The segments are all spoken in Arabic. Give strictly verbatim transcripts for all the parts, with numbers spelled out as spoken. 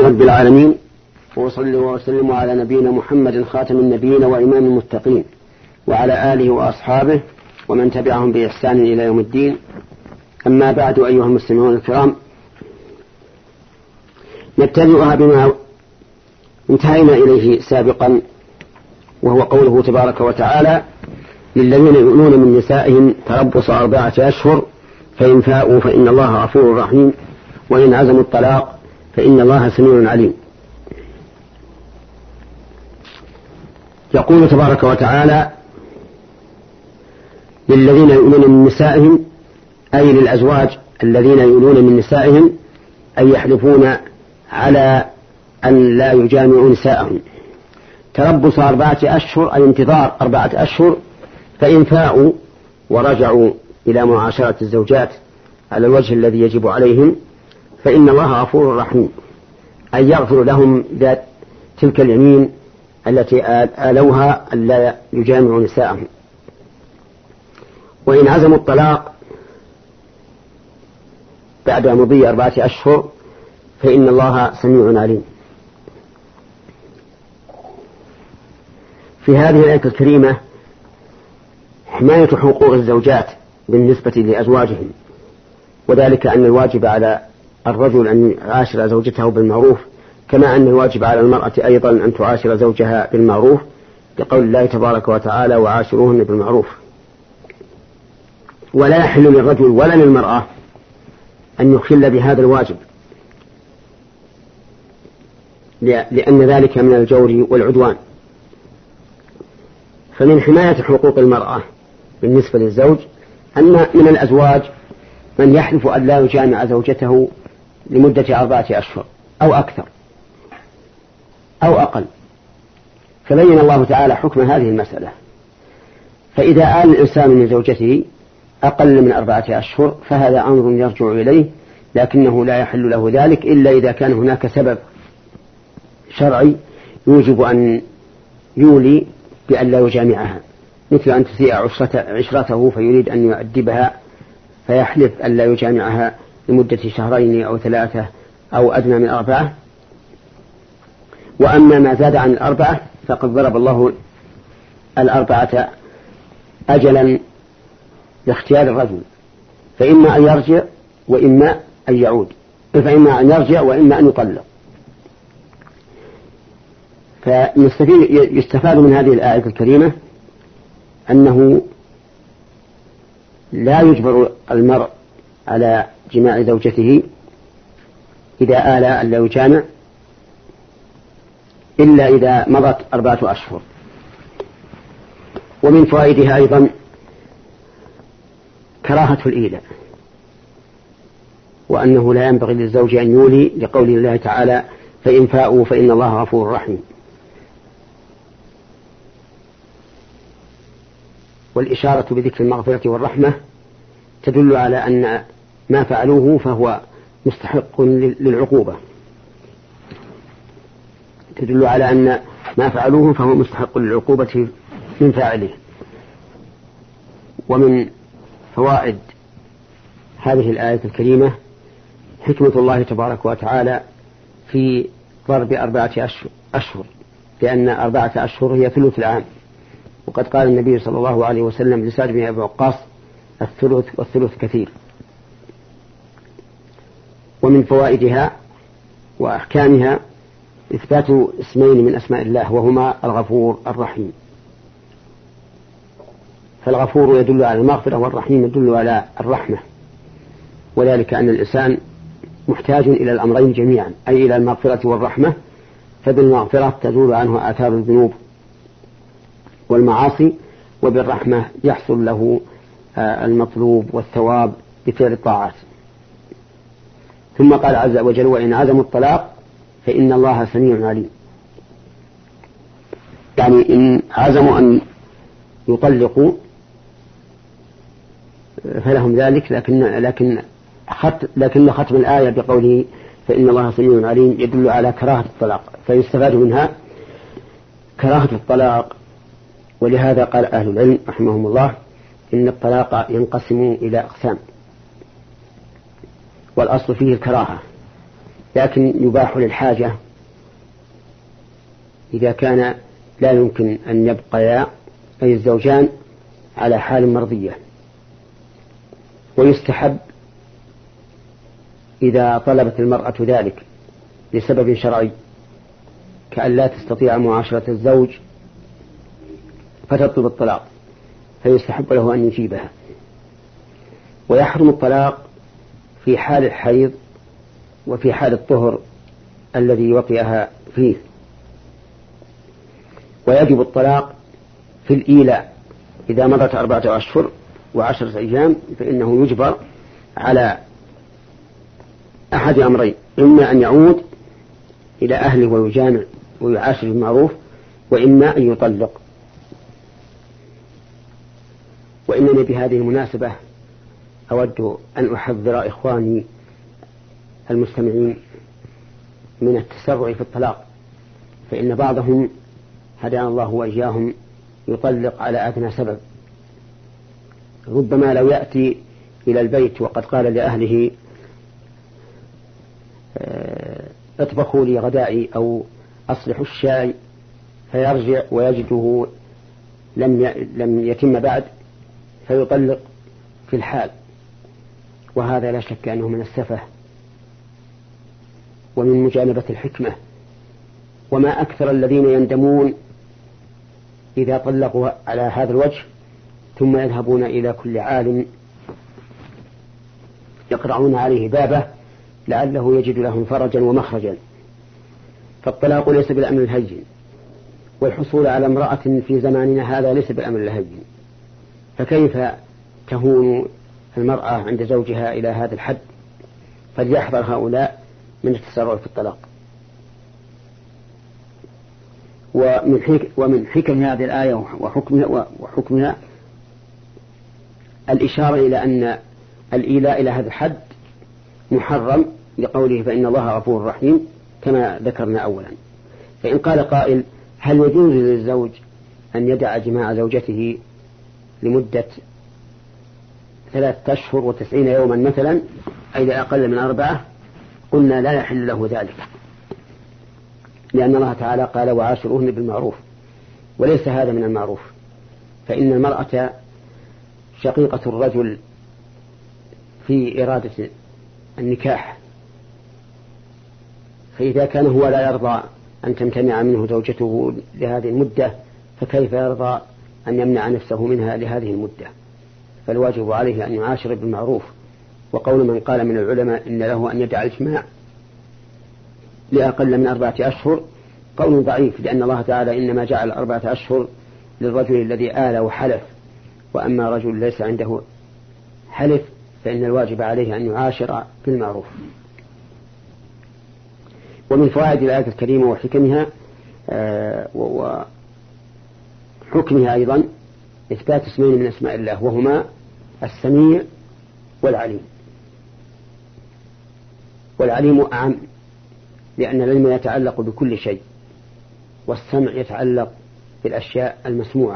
رب العالمين، وصلى وسلم على نبينا محمد خاتم النبيين وإمام المتقين، وعلى آله وأصحابه ومن تبعهم بإحسان إلى يوم الدين. أما بعد، أيها المسلمون الكرام، نبتدئها بما انتهينا إليه سابقا، وهو قوله تبارك وتعالى: للذين يؤلون من نسائهم تربص أربعة أشهر فإن فاءوا فإن الله غفور رحيم وإن عزموا الطلاق فإن الله سميع عليم. يقول تبارك وتعالى: للذين يؤلون من نسائهم، أي للأزواج الذين يؤلون من نسائهم، أي يحلفون على أن لا يجامعوا نساءهم. تربص أربعة أشهر أي انتظار أربعة أشهر، فإن فاءوا ورجعوا إلى معاشرة الزوجات على الوجه الذي يجب عليهم فإن الله غفور رحيم، أي يغفر لهم ذات تلك اليمين التي آلوها أن لا يجامعوا نساءهم. وإن عزموا الطلاق بعد مضي أربعة أشهر فإن الله سميع عليم. في هذه الآية الكريمة حماية حقوق الزوجات بالنسبة لأزواجهم، وذلك أن الواجب على الرجل أن يعاشر زوجته بالمعروف، كما أن الواجب على المرأة أيضا أن تعاشر زوجها بالمعروف، لقول الله تبارك وتعالى: وعاشروهن بالمعروف. ولا يحل للرجل ولا للمرأة أن يخل بهذا الواجب، لأن ذلك من الجور والعدوان. فمن حماية حقوق المرأة بالنسبة للزوج أن من الأزواج من يحلف أن لا يجامع زوجته لمدة أربعة أشهر أو أكثر أو أقل، فبين الله تعالى حكم هذه المسألة. فإذا آل الإنسان من زوجته أقل من أربعة أشهر فهذا أمر يرجع إليه، لكنه لا يحل له ذلك إلا إذا كان هناك سبب شرعي يوجب أن يولي بأن لا يجامعها، مثل أن تسيء عشرته فيريد أن يؤدبها فيحلف أن لا يجامعها لمدة شهرين أو ثلاثة أو أدنى من أربعة. وأما ما زاد عن الأربعة فقد ضرب الله الأربعة أجلا لاختيار الرجل، فإما أن يرجع وإما أن يعود، فإما أن يرجع وإما أن يطلق. فيستفاد من هذه الآية الكريمة أنه لا يجبر المرء على جماع زوجته إذا آل أن لا يجامع إلا إذا مضت أربعة أشهر. ومن فوائدها أيضا كراهة الإيلاء، وأنه لا ينبغي للزوج أن يولي، لقول الله تعالى: فإن فاءوا فإن الله غفور رحيم. والإشارة بذكر المغفرة والرحمة تدل على أن ما فعلوه فهو مستحق للعقوبة، تدل على أن ما فعلوه فهو مستحق للعقوبة من فاعله. ومن فوائد هذه الآية الكريمة حكمة الله تبارك وتعالى في ضرب أربعة أشهر، لأن أربعة أشهر هي ثلث العام، وقد قال النبي صلى الله عليه وسلم لسعد بن أبي وقاص: الثلث والثلث كثير. ومن فوائدها وأحكامها إثبات اسمين من أسماء الله، وهما الغفور الرحيم. فالغفور يدل على المغفرة، والرحيم يدل على الرحمة، وذلك أن الإنسان محتاج إلى الأمرين جميعا، أي إلى المغفرة والرحمة، فبالمغفرة تزول عنه آثار الذنوب والمعاصي، وبالرحمة يحصل له المطلوب والثواب بفعل الطاعات. ثم قال عز وجل: وإن عزموا الطلاق فإن الله سميع عليم. يعني إن عزموا أن يطلقوا فلهم ذلك، لكن لكن خط لكن ختم الآية بقوله فإن الله سميع عليم يدل على كراهة الطلاق، فيستفاد منها كراهة الطلاق. ولهذا قال أهل العلم رحمهم الله: إن الطلاق ينقسم إلى أقسام، والأصل فيه الكراهة، لكن يباح للحاجة إذا كان لا يمكن أن يبقيا أي الزوجان على حال مرضية. ويستحب إذا طلبت المرأة ذلك لسبب شرعي كأن لا تستطيع معاشرة الزوج فتطلب الطلاق، فيستحب له أن يجيبها. ويحرم الطلاق في حال الحيض وفي حال الطهر الذي وطئها فيه. ويجب الطلاق في الإيلاء إذا مضت أربعة أشهر وعشرة أيام، فإنه يجبر على أحد أمرين: إما أن يعود إلى أهله ويجامع ويعاشر بالمعروف، وإما أن يطلق. وإنني بهذه المناسبة أود أن أحذر إخواني المستمعين من التسرع في الطلاق، فإن بعضهم هدانا الله وإياهم يطلق على أدنى سبب. ربما لو يأتي إلى البيت وقد قال لأهله اطبخوا لي غدائي أو أصلحوا الشاي، فيرجع ويجده لم لم يتم بعد، فيطلق في الحال. وهذا لا شك أنه من السفه ومن مجانبة الحكمة. وما أكثر الذين يندمون إذا طلقوا على هذا الوجه ثم يذهبون إلى كل عالم يقرعون عليه بابه لعله يجد لهم فرجا ومخرجا. فالطلاق ليس بالأمر الهين، والحصول على امرأة في زماننا هذا ليس بالأمر الهين، فكيف تهون المرأة عند زوجها إلى هذا الحد؟ فليحذر هؤلاء من التسرع في الطلاق. ومن, حك ومن حكم هذه الآية وحكمها, وحكمها الإشارة إلى أن الإيلاء إلى هذا الحد محرم لقوله فإن الله غفور رحيم كما ذكرنا أولا. فإن قال قائل: هل يجوز للزوج أن يدع جماع زوجته لمدة ثلاثة أشهر وتسعين يوما مثلا، أي لا أقل من أربعة؟ قلنا لا يحل له ذلك، لأن الله تعالى قال وعاشروهن بالمعروف، وليس هذا من المعروف. فإن المرأة شقيقة الرجل في إرادة النكاح، فإذا كان هو لا يرضى أن تمتنع منه زوجته لهذه المدة، فكيف يرضى أن يمنع نفسه منها لهذه المدة؟ فالواجب عليه أن يعاشر بالمعروف. وقول من قال من العلماء إن له أن يدع الجماع لأقل من أربعة أشهر قول ضعيف، لأن الله تعالى إنما جعل أربعة أشهر للرجل الذي آل وحلف، وأما رجل ليس عنده حلف فإن الواجب عليه أن يعاشر بالمعروف. ومن فوائد الآية الكريمة وحكمها آه وحكمها أيضا إثبات اسمين من أسماء الله، وهما السميع والعليم. والعليم أعم، لأن العلم يتعلق بكل شيء، والسمع يتعلق بالأشياء المسموعة.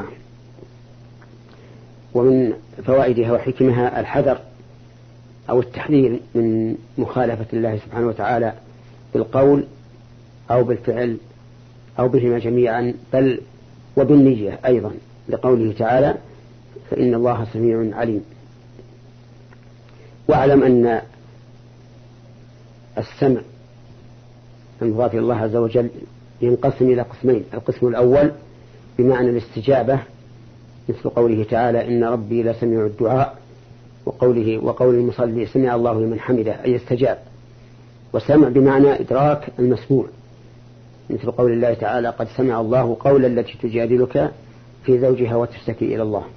ومن فوائدها وحكمها الحذر أو التحذير من مخالفة الله سبحانه وتعالى بالقول أو بالفعل أو بهما جميعا، بل وبالنية أيضا، لقوله تعالى فإن الله سميع عليم. واعلم أن السمع المضاف إلى الله عز وجل ينقسم إلى قسمين: القسم الأول بمعنى الاستجابة، مثل قوله تعالى إن ربي لسميع الدعاء، وقوله وقول المصلي سمع الله لمن حمده، أي استجاب. وسمع بمعنى إدراك المسموع، مثل قول الله تعالى قد سمع الله قول التي تجادلك في زوجها وتشتكي إلى الله.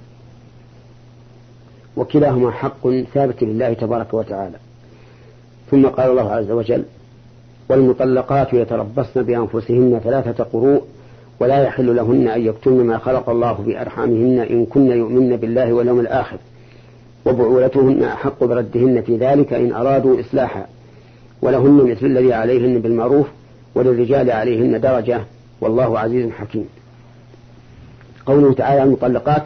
وكلاهما حق ثابت لله تبارك وتعالى. ثم قال الله عز وجل والمطلقات يتربصن بأنفسهن ثلاثة قروء ولا يحل لهن أن يكتمن ما خلق الله في أرحامهن إن كن يؤمن بالله واليوم الآخر وبعولتهن أحق بردهن في ذلك إن أرادوا إصلاحا ولهن مثل الذي عليهن بالمعروف وللرجال عليهن درجة والله عزيز حكيم. قوله تعالى المطلقات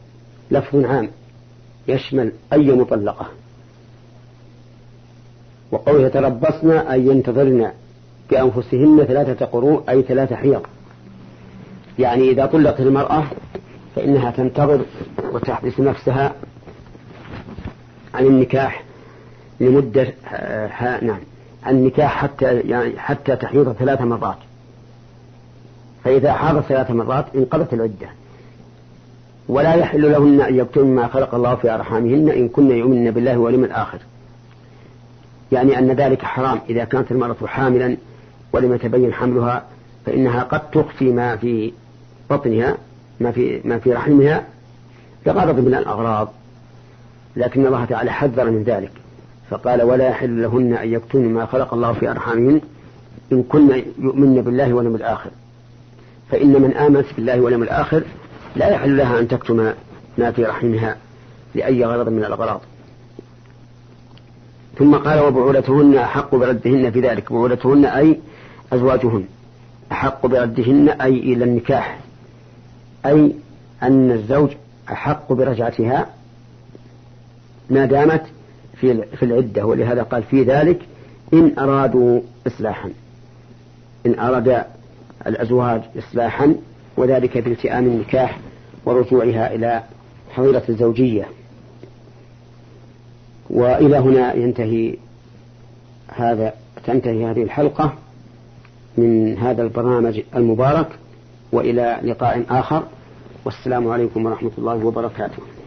لفظ عام يشمل أي مطلقة، وقوله تربصنا أي ينتظرن بأنفسهن ثلاثة قروء أي ثلاثة حيض، يعني إذا طلقت المرأة فإنها تنتظر وتحبس نفسها عن النكاح لمدة ها نعم عن النكاح حتى يعني حتى تحيض ثلاث مرات، فإذا حاضت ثلاث مرات انقضت العدة. ولا يحل لهن أن يكتمن ما خلق الله في أرحامهن إن كن يؤمن بالله واليوم الآخر، يعني أن ذلك حرام. إذا كانت المرأة حاملا ولم يتبين حملها فإنها قد تخفي ما في بطنها ما في ما في رحمها لغرض من الأغراض، لكن الله تعالى حذر من ذلك فقال ولا يحل لهن أن يكتمن ما خلق الله في أرحامهن إن كن يؤمن بالله واليوم الآخر، فإن من آمنت بالله واليوم الآخر لا يحل لها أن تكتم ما في رحمها لأي غرض من الأغراض. ثم قال وبعولتهن أحق بردهن في ذلك، بعولتهن أي أزواجهن أحق بردهن أي إلى النكاح، أي أن الزوج أحق برجعتها ما دامت في العدة، ولهذا قال في ذلك إن أرادوا إصلاحا، إن أراد الأزواج إصلاحا، وذلك بالتئام النكاح ورجوعها إلى حظيرة الزوجية. وإلى هنا ينتهي هذا تنتهي هذه الحلقة من هذا البرنامج المبارك، وإلى لقاء آخر، والسلام عليكم ورحمة الله وبركاته.